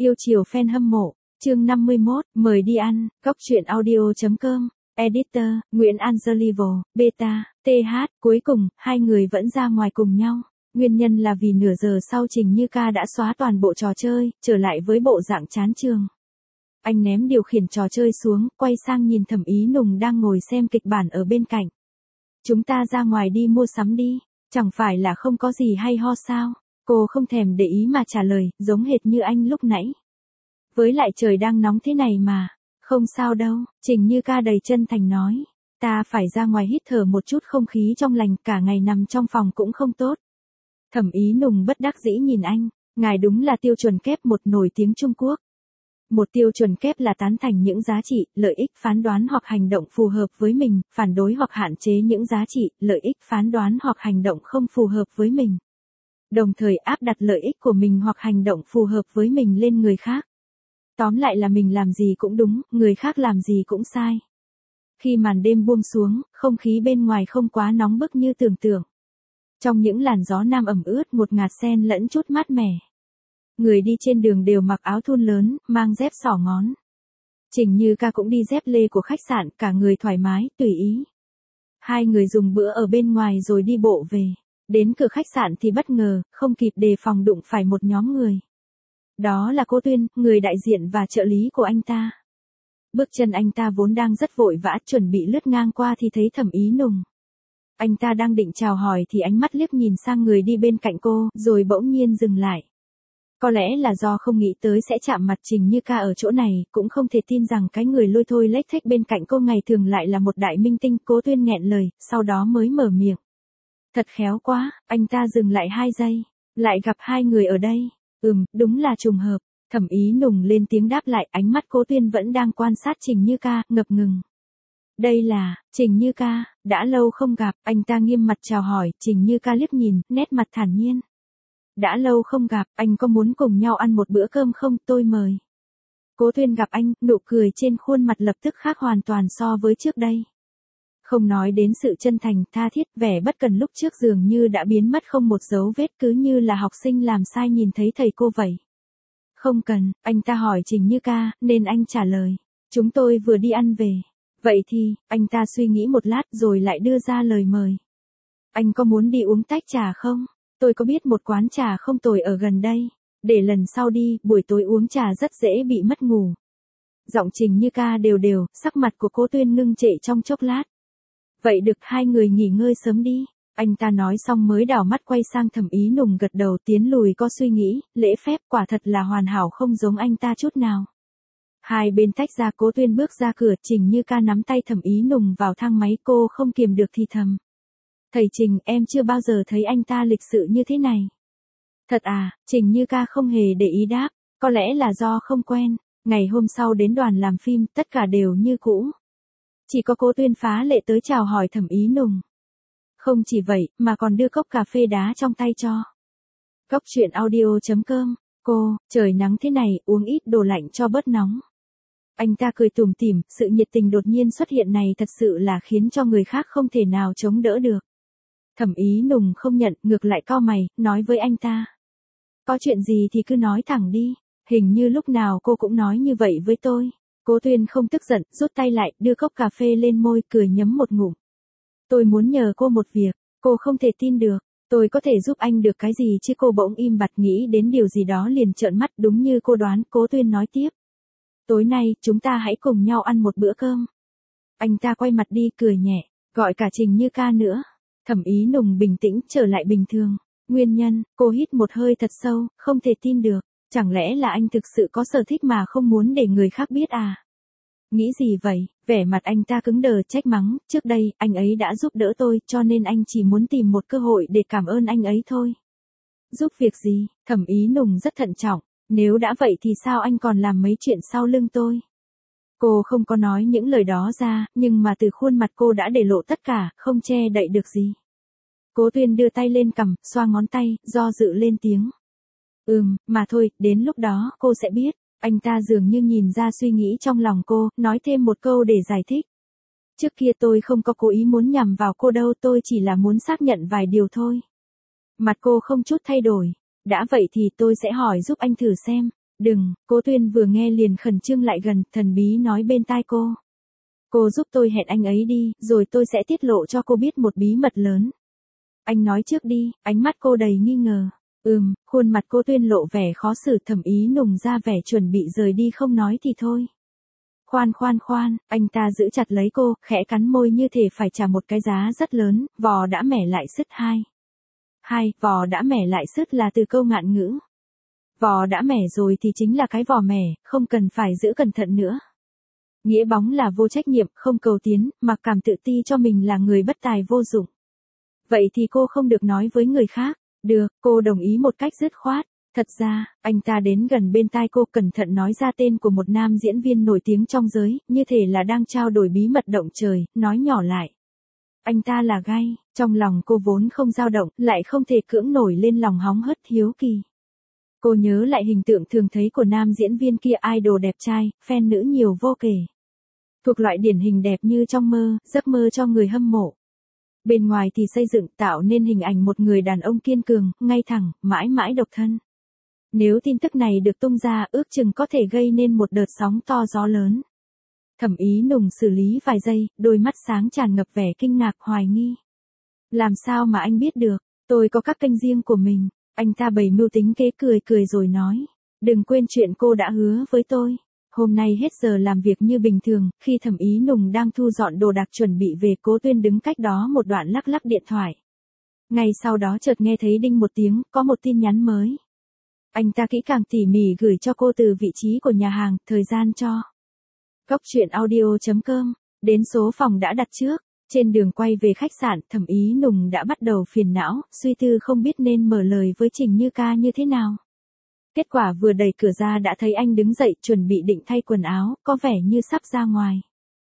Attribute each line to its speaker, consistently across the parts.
Speaker 1: Yêu chiều fan hâm mộ, chương 51, mời đi ăn, góc truyện audio.com, editor, Nguyễn Angelivo, beta, TH, cuối cùng, hai người vẫn ra ngoài cùng nhau. Nguyên nhân là vì nửa giờ sau Trình Như Ca đã xóa toàn bộ trò chơi, trở lại với bộ dạng chán trường. Anh ném điều khiển trò chơi xuống, quay sang nhìn Thẩm Ý Nùng đang ngồi xem kịch bản ở bên cạnh. Chúng ta ra ngoài đi mua sắm đi, chẳng phải là không có gì hay ho sao? Cô không thèm để ý mà trả lời, giống hệt như anh lúc nãy. Với lại trời đang nóng thế này mà. Không sao đâu, Trình Như Ca đầy chân thành nói. Ta phải ra ngoài hít thở một chút không khí trong lành, cả ngày nằm trong phòng cũng không tốt. Thẩm Ý Nùng bất đắc dĩ nhìn anh, ngài đúng là tiêu chuẩn kép một nổi tiếng Trung Quốc. Một tiêu chuẩn kép là tán thành những giá trị, lợi ích phán đoán hoặc hành động phù hợp với mình, phản đối hoặc hạn chế những giá trị, lợi ích phán đoán hoặc hành động không phù hợp với mình. Đồng thời áp đặt lợi ích của mình hoặc hành động phù hợp với mình lên người khác. Tóm lại là mình làm gì cũng đúng, người khác làm gì cũng sai. Khi màn đêm buông xuống, không khí bên ngoài không quá nóng bức như tưởng tượng. Trong những làn gió nam ẩm ướt một ngạt xen lẫn chút mát mẻ. Người đi trên đường đều mặc áo thun lớn, mang dép xỏ ngón. Trình Như Ca cũng đi dép lê của khách sạn, cả người thoải mái, tùy ý. Hai người dùng bữa ở bên ngoài rồi đi bộ về. Đến cửa khách sạn thì bất ngờ, không kịp đề phòng đụng phải một nhóm người. Đó là Cố Tuyên, người đại diện và trợ lý của anh ta. Bước chân anh ta vốn đang rất vội vã, chuẩn bị lướt ngang qua thì thấy Thẩm Ý Nùng. Anh ta đang định chào hỏi thì ánh mắt liếc nhìn sang người đi bên cạnh cô, rồi bỗng nhiên dừng lại. Có lẽ là do không nghĩ tới sẽ chạm mặt Trình Như Ca ở chỗ này, cũng không thể tin rằng cái người lôi thôi lếch thếch bên cạnh cô ngày thường lại là một đại minh tinh. Cố Tuyên nghẹn lời, sau đó mới mở miệng. Thật khéo quá, anh ta dừng lại 2 giây, lại gặp hai người ở đây. Đúng là trùng hợp. Thẩm Ý Nùng lên tiếng đáp lại, ánh mắt Cố Tuyên vẫn đang quan sát Trình Như Ca, ngập ngừng. Đây là, Trình Như Ca, đã lâu không gặp, anh ta nghiêm mặt chào hỏi, Trình Như Ca liếc nhìn, nét mặt thản nhiên. Đã lâu không gặp, anh có muốn cùng nhau ăn một bữa cơm không, tôi mời. Cố Tuyên gặp anh, nụ cười trên khuôn mặt lập tức khác hoàn toàn so với trước đây. Không nói đến sự chân thành, tha thiết, vẻ bất cần lúc trước dường như đã biến mất không một dấu vết, cứ như là học sinh làm sai nhìn thấy thầy cô vậy. Không cần, anh ta hỏi Trình Như Ca, nên anh trả lời. Chúng tôi vừa đi ăn về. Vậy thì, anh ta suy nghĩ một lát rồi lại đưa ra lời mời. Anh có muốn đi uống tách trà không? Tôi có biết một quán trà không tồi ở gần đây. Để lần sau đi, buổi tối uống trà rất dễ bị mất ngủ. Giọng Trình Như Ca đều đều, sắc mặt của Cố Tuyên ngưng trệ trong chốc lát. Vậy được, hai người nghỉ ngơi sớm đi. Anh ta nói xong mới đảo mắt quay sang Thẩm Ý Nùng gật đầu, tiến lùi có suy nghĩ, lễ phép quả thật là hoàn hảo không giống anh ta chút nào. Hai bên tách ra, Cố Tuyên bước ra cửa, Trình Như Ca nắm tay Thẩm Ý Nùng vào thang máy, cô không kiềm được thì thầm. Thầy Trình, em chưa bao giờ thấy anh ta lịch sự như thế này. Thật à, Trình Như Ca không hề để ý đáp, có lẽ là do không quen. Ngày hôm sau đến đoàn làm phim, tất cả đều như cũ. Chỉ có Cố Tuyên phá lệ tới chào hỏi Thẩm Ý Nùng. Không chỉ vậy, mà còn đưa cốc cà phê đá trong tay cho. Góc truyện audio.com, cô, trời nắng thế này, uống ít đồ lạnh cho bớt nóng. Anh ta cười tủm tỉm, sự nhiệt tình đột nhiên xuất hiện này thật sự là khiến cho người khác không thể nào chống đỡ được. Thẩm Ý Nùng không nhận, ngược lại cau mày, nói với anh ta. Có chuyện gì thì cứ nói thẳng đi, hình như lúc nào cô cũng nói như vậy với tôi. Cố Tuyên không tức giận, rút tay lại, đưa cốc cà phê lên môi, cười nhấm một ngụm. Tôi muốn nhờ cô một việc, cô không thể tin được, tôi có thể giúp anh được cái gì chứ? Cô bỗng im bặt, nghĩ đến điều gì đó liền trợn mắt, đúng như cô đoán. Cố Tuyên nói tiếp. Tối nay, chúng ta hãy cùng nhau ăn một bữa cơm. Anh ta quay mặt đi, cười nhẹ, gọi cả Trình Như Ca nữa. Thẩm Ý Nùng bình tĩnh, trở lại bình thường. Nguyên nhân, cô hít một hơi thật sâu, không thể tin được. Chẳng lẽ là anh thực sự có sở thích mà không muốn để người khác biết à? Nghĩ gì vậy? Vẻ mặt anh ta cứng đờ, trách mắng, trước đây, anh ấy đã giúp đỡ tôi, cho nên anh chỉ muốn tìm một cơ hội để cảm ơn anh ấy thôi. Giúp việc gì? Thẩm Ý Nùng rất thận trọng, nếu đã vậy thì sao anh còn làm mấy chuyện sau lưng tôi? Cô không có nói những lời đó ra, nhưng mà từ khuôn mặt cô đã để lộ tất cả, không che đậy được gì. Cố Tuyên đưa tay lên cằm, xoa ngón tay, do dự lên tiếng. Mà thôi, đến lúc đó, cô sẽ biết. Anh ta dường như nhìn ra suy nghĩ trong lòng cô, nói thêm một câu để giải thích. Trước kia tôi không có cố ý muốn nhằm vào cô đâu, tôi chỉ là muốn xác nhận vài điều thôi. Mặt cô không chút thay đổi. Đã vậy thì tôi sẽ hỏi giúp anh thử xem. Đừng, Cố Tuyên vừa nghe liền khẩn trương lại gần, thần bí nói bên tai cô. Cô giúp tôi hẹn anh ấy đi, rồi tôi sẽ tiết lộ cho cô biết một bí mật lớn. Anh nói trước đi, ánh mắt cô đầy nghi ngờ. Khuôn mặt Cố Tuyên lộ vẻ khó xử, Thẩm Ý Nùng ra vẻ chuẩn bị rời đi không nói thì thôi. Khoan, anh ta giữ chặt lấy cô, khẽ cắn môi như thể phải trả một cái giá rất lớn, vò đã mẻ lại sứt vò đã mẻ lại sứt là từ câu ngạn ngữ. Vò đã mẻ rồi thì chính là cái vò mẻ, không cần phải giữ cẩn thận nữa. Nghĩa bóng là vô trách nhiệm, không cầu tiến, mặc cảm tự ti cho mình là người bất tài vô dụng. Vậy thì cô không được nói với người khác. Được, cô đồng ý một cách dứt khoát. Thật ra, anh ta đến gần bên tai cô cẩn thận nói ra tên của một nam diễn viên nổi tiếng trong giới, như thể là đang trao đổi bí mật động trời, nói nhỏ lại. Anh ta là Gay, trong lòng cô vốn không dao động, lại không thể cưỡng nổi lên lòng hóng hớt hiếu kỳ. Cô nhớ lại hình tượng thường thấy của nam diễn viên kia, idol đẹp trai, fan nữ nhiều vô kể. Thuộc loại điển hình đẹp như trong mơ, giấc mơ cho người hâm mộ. Bên ngoài thì xây dựng tạo nên hình ảnh một người đàn ông kiên cường, ngay thẳng, mãi mãi độc thân. Nếu tin tức này được tung ra, ước chừng có thể gây nên một đợt sóng to gió lớn. Thẩm Ý Nùng xử lý vài giây, đôi mắt sáng tràn ngập vẻ kinh ngạc hoài nghi. Làm sao mà anh biết được, tôi có các kênh riêng của mình. Anh ta bày mưu tính kế, cười rồi nói. Đừng quên chuyện cô đã hứa với tôi. Hôm nay hết giờ làm việc như bình thường, khi Thẩm Ý Nùng đang thu dọn đồ đạc chuẩn bị về, Cố Tuyên đứng cách đó một đoạn lắc lắc điện thoại. Ngay sau đó chợt nghe thấy đinh một tiếng, có một tin nhắn mới. Anh ta kỹ càng tỉ mỉ gửi cho cô từ vị trí của nhà hàng, thời gian cho. Cốc truyện audio.com, đến số phòng đã đặt trước. Trên đường quay về khách sạn, Thẩm Ý Nùng đã bắt đầu phiền não, suy tư không biết nên mở lời với Trình Như Ca như thế nào. Kết quả vừa đẩy cửa ra đã thấy anh đứng dậy chuẩn bị định thay quần áo, có vẻ như sắp ra ngoài.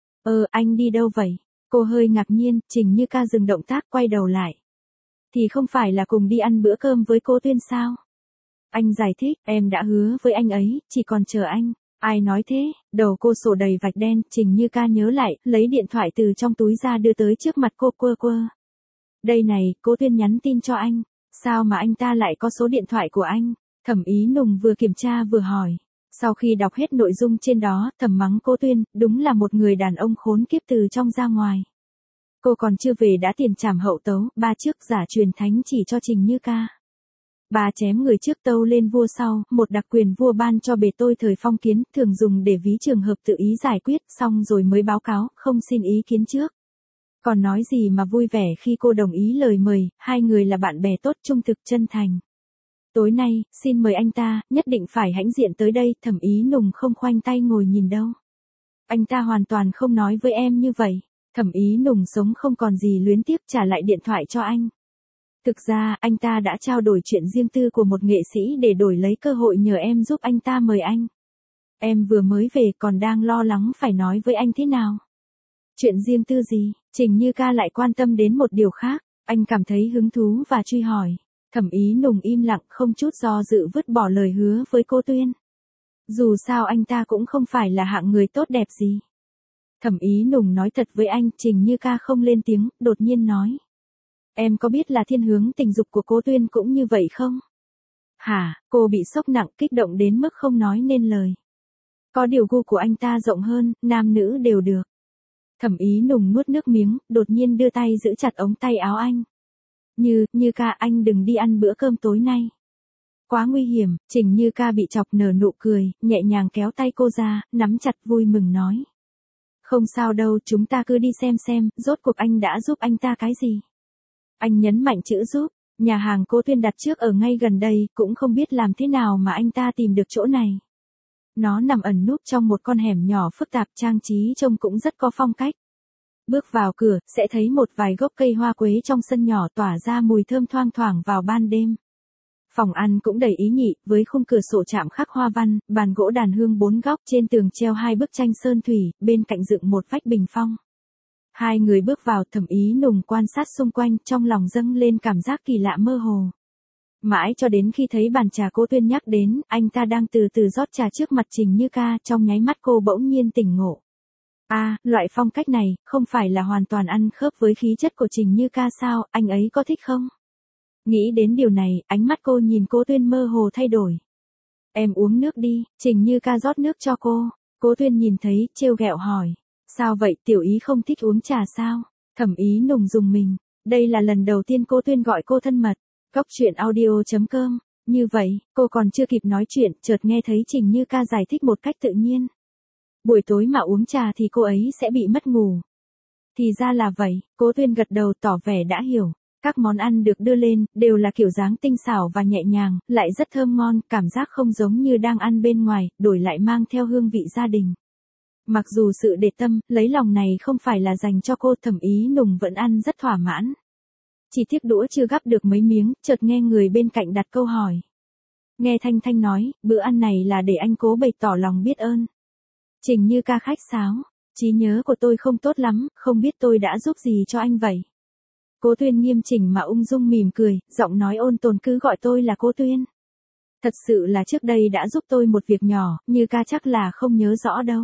Speaker 1: Anh đi đâu vậy? Cô hơi ngạc nhiên, Trình Như Ca dừng động tác quay đầu lại. Thì không phải là cùng đi ăn bữa cơm với Cố Tuyên sao? Anh giải thích, em đã hứa với anh ấy, chỉ còn chờ anh. Ai nói thế? Đầu cô sổ đầy vạch đen, Trình Như Ca nhớ lại, lấy điện thoại từ trong túi ra đưa tới trước mặt cô quơ. Đây này, Cố Tuyên nhắn tin cho anh. Sao mà anh ta lại có số điện thoại của anh? Thẩm Ý Nùng vừa kiểm tra vừa hỏi. Sau khi đọc hết nội dung trên đó, thầm mắng Cố Tuyên, đúng là một người đàn ông khốn kiếp từ trong ra ngoài. Cô còn chưa về đã tiền trảm hậu tấu, ba trước giả truyền thánh chỉ cho Trình Như Ca. Bà chém người trước tâu lên vua sau, một đặc quyền vua ban cho bề tôi thời phong kiến, thường dùng để ví trường hợp tự ý giải quyết, xong rồi mới báo cáo, không xin ý kiến trước. Còn nói gì mà vui vẻ khi cô đồng ý lời mời, hai người là bạn bè tốt, trung thực chân thành. Tối nay, xin mời anh ta, nhất định phải hãnh diện tới đây. Thẩm Ý Nùng không khoanh tay ngồi nhìn đâu. Anh ta hoàn toàn không nói với em như vậy. Thẩm Ý Nùng sống không còn gì luyến tiếc, trả lại điện thoại cho anh. Thực ra, anh ta đã trao đổi chuyện riêng tư của một nghệ sĩ để đổi lấy cơ hội nhờ em giúp anh ta mời anh. Em vừa mới về còn đang lo lắng phải nói với anh thế nào. Chuyện riêng tư gì? Trình Như Ca lại quan tâm đến một điều khác. Anh cảm thấy hứng thú và truy hỏi. Thẩm Ý Nùng im lặng, không chút do dự vứt bỏ lời hứa với Cố Tuyên. Dù sao anh ta cũng không phải là hạng người tốt đẹp gì. Thẩm Ý Nùng nói thật với anh. Trình Như Ca không lên tiếng, đột nhiên nói. Em có biết là thiên hướng tình dục của Cố Tuyên cũng như vậy không? Hả? Cô bị sốc nặng, kích động đến mức không nói nên lời. Có điều gu của anh ta rộng hơn, nam nữ đều được. Thẩm Ý Nùng nuốt nước miếng, đột nhiên đưa tay giữ chặt ống tay áo anh. Như Ca, anh đừng đi ăn bữa cơm tối nay. Quá nguy hiểm. Trình Như Ca bị chọc nở nụ cười, nhẹ nhàng kéo tay cô ra, nắm chặt vui mừng nói. Không sao đâu, chúng ta cứ đi xem, rốt cuộc anh đã giúp anh ta cái gì. Anh nhấn mạnh chữ giúp. Nhà hàng Cố Tuyên đặt trước ở ngay gần đây, cũng không biết làm thế nào mà anh ta tìm được chỗ này. Nó nằm ẩn núp trong một con hẻm nhỏ phức tạp, trang trí trông cũng rất có phong cách. Bước vào cửa, sẽ thấy một vài gốc cây hoa quế trong sân nhỏ tỏa ra mùi thơm thoang thoảng vào ban đêm. Phòng ăn cũng đầy ý nhị, với khung cửa sổ chạm khắc hoa văn, bàn gỗ đàn hương 4 góc, trên tường treo 2 bức tranh sơn thủy, bên cạnh dựng một vách bình phong. Hai người bước vào, Thẩm Ý Nùng quan sát xung quanh, trong lòng dâng lên cảm giác kỳ lạ mơ hồ. Mãi cho đến khi thấy bàn trà Cố Tuyên nhắc đến, anh ta đang từ từ rót trà trước mặt Trình Như Ca, trong nháy mắt cô bỗng nhiên tỉnh ngộ. Loại phong cách này, không phải là hoàn toàn ăn khớp với khí chất của Trình Như Ca sao, anh ấy có thích không? Nghĩ đến điều này, ánh mắt cô nhìn Cố Tuyên mơ hồ thay đổi. Em uống nước đi, Trình Như Ca rót nước cho cô. Cố Tuyên nhìn thấy, trêu ghẹo hỏi. Sao vậy, tiểu ý không thích uống trà sao? Thẩm Ý Nùng dùng mình. Đây là lần đầu tiên Cố Tuyên gọi cô thân mật. Cóc truyện audio.com. Như vậy, cô còn chưa kịp nói chuyện, chợt nghe thấy Trình Như Ca giải thích một cách tự nhiên. Buổi tối mà uống trà thì cô ấy sẽ bị mất ngủ. Thì ra là vậy, Cố Tuyên gật đầu tỏ vẻ đã hiểu. Các món ăn được đưa lên, đều là kiểu dáng tinh xảo và nhẹ nhàng, lại rất thơm ngon, cảm giác không giống như đang ăn bên ngoài, đổi lại mang theo hương vị gia đình. Mặc dù sự để tâm, lấy lòng này không phải là dành cho cô, Thẩm Ý Nùng vẫn ăn rất thỏa mãn. Chỉ tiếc đũa chưa gắp được mấy miếng, chợt nghe người bên cạnh đặt câu hỏi. Nghe Thanh Thanh nói, bữa ăn này là để anh Cố bày tỏ lòng biết ơn. Trình Như Ca khách sáo, trí nhớ của tôi không tốt lắm, không biết tôi đã giúp gì cho anh vậy. Cố Tuyên nghiêm chỉnh mà ung dung mỉm cười, giọng nói ôn tồn, cứ gọi tôi là Cố Tuyên. Thật sự là trước đây đã giúp tôi một việc nhỏ, Như Ca chắc là không nhớ rõ đâu.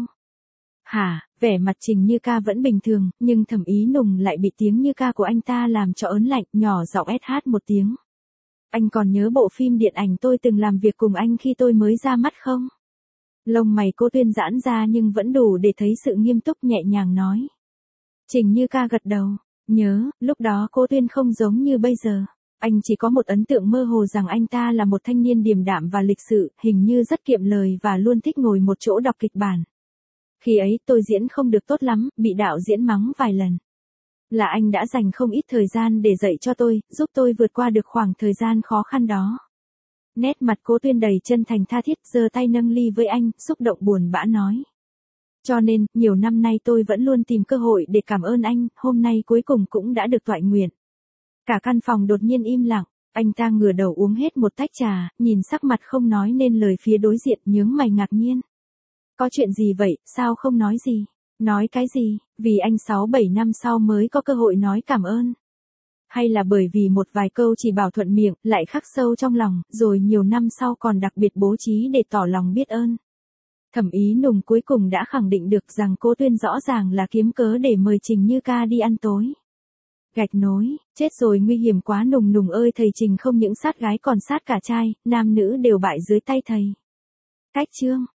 Speaker 1: Hả, vẻ mặt Trình Như Ca vẫn bình thường, nhưng Thẩm Ý Nùng lại bị tiếng Như Ca của anh ta làm cho ớn lạnh, nhỏ giọng SH một tiếng. Anh còn nhớ bộ phim điện ảnh tôi từng làm việc cùng anh khi tôi mới ra mắt không? Lông mày Cố Tuyên giãn ra nhưng vẫn đủ để thấy sự nghiêm túc, nhẹ nhàng nói. Trình Như Ca gật đầu. Nhớ, lúc đó Cố Tuyên không giống như bây giờ. Anh chỉ có một ấn tượng mơ hồ rằng anh ta là một thanh niên điềm đạm và lịch sự, hình như rất kiệm lời và luôn thích ngồi một chỗ đọc kịch bản. Khi ấy tôi diễn không được tốt lắm, bị đạo diễn mắng vài lần. Là anh đã dành không ít thời gian để dạy cho tôi, giúp tôi vượt qua được khoảng thời gian khó khăn đó. Nét mặt Cố Tuyên đầy chân thành tha thiết, giơ tay nâng ly với anh, xúc động buồn bã nói. Cho nên, nhiều năm nay tôi vẫn luôn tìm cơ hội để cảm ơn anh, hôm nay cuối cùng cũng đã được toại nguyện. Cả căn phòng đột nhiên im lặng, anh ta ngửa đầu uống hết một tách trà, nhìn sắc mặt không nói nên lời phía đối diện, nhướng mày ngạc nhiên. Có chuyện gì vậy, sao không nói gì? Nói cái gì, vì anh 6-7 năm sau mới có cơ hội nói cảm ơn. Hay là bởi vì một vài câu chỉ bảo thuận miệng, lại khắc sâu trong lòng, rồi nhiều năm sau còn đặc biệt bố trí để tỏ lòng biết ơn. Thẩm Ý Nùng cuối cùng đã khẳng định được rằng Cố Tuyên rõ ràng là kiếm cớ để mời Trình Như Ca đi ăn tối. Gạch nối, chết rồi, nguy hiểm quá. Nùng Nùng ơi, thầy Trình không những sát gái còn sát cả trai, nam nữ đều bại dưới tay thầy. Cách chương